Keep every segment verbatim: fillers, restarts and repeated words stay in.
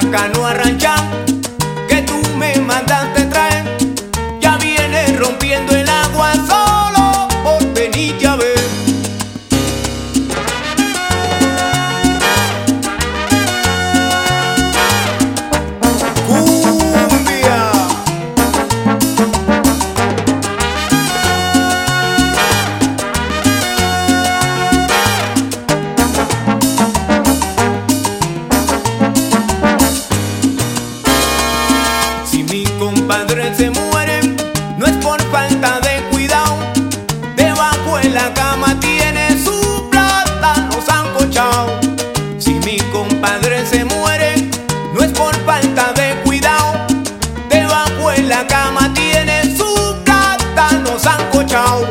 canoa rancha que tú me mandaste traer ya viene rompiendo el agua solo por venirte a ver. Padres se mueren, no es por falta de cuidado. Debajo en la cama tiene su plátano sancochao. Si mi compadre se muere, no es por falta de cuidado. Debajo en la cama tiene su plátano sancochao.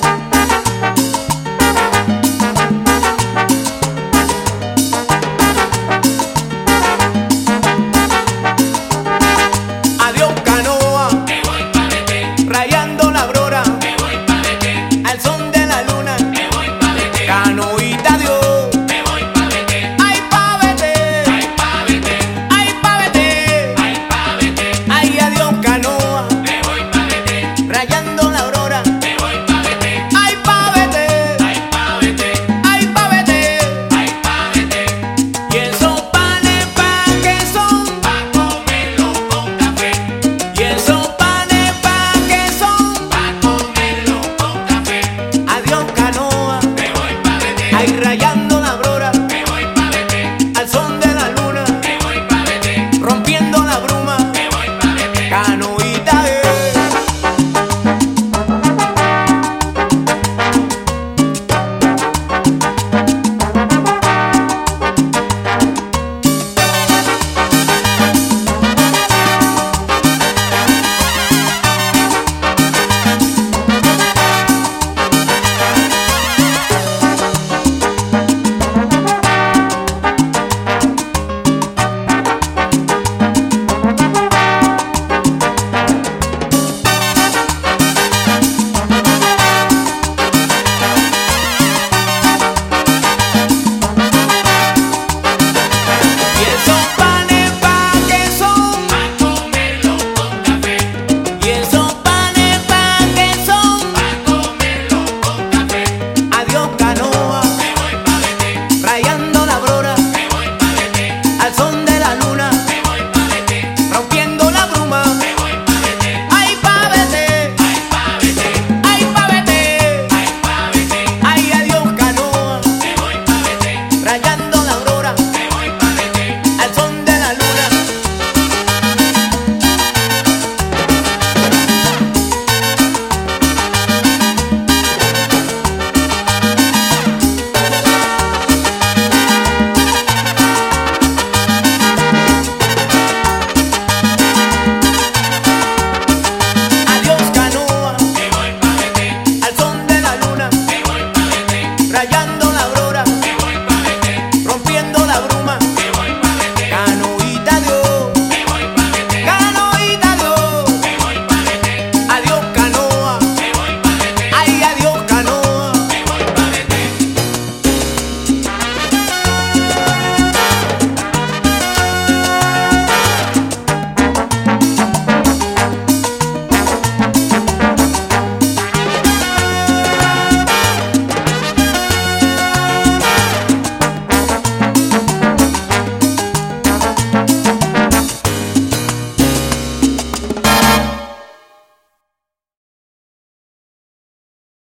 Rayando la aurora, me voy pa' Beté, al son de la luna, me voy pa' Beté, rompiendo la bruma, me voy pa' Beté, canoita eh. Rayando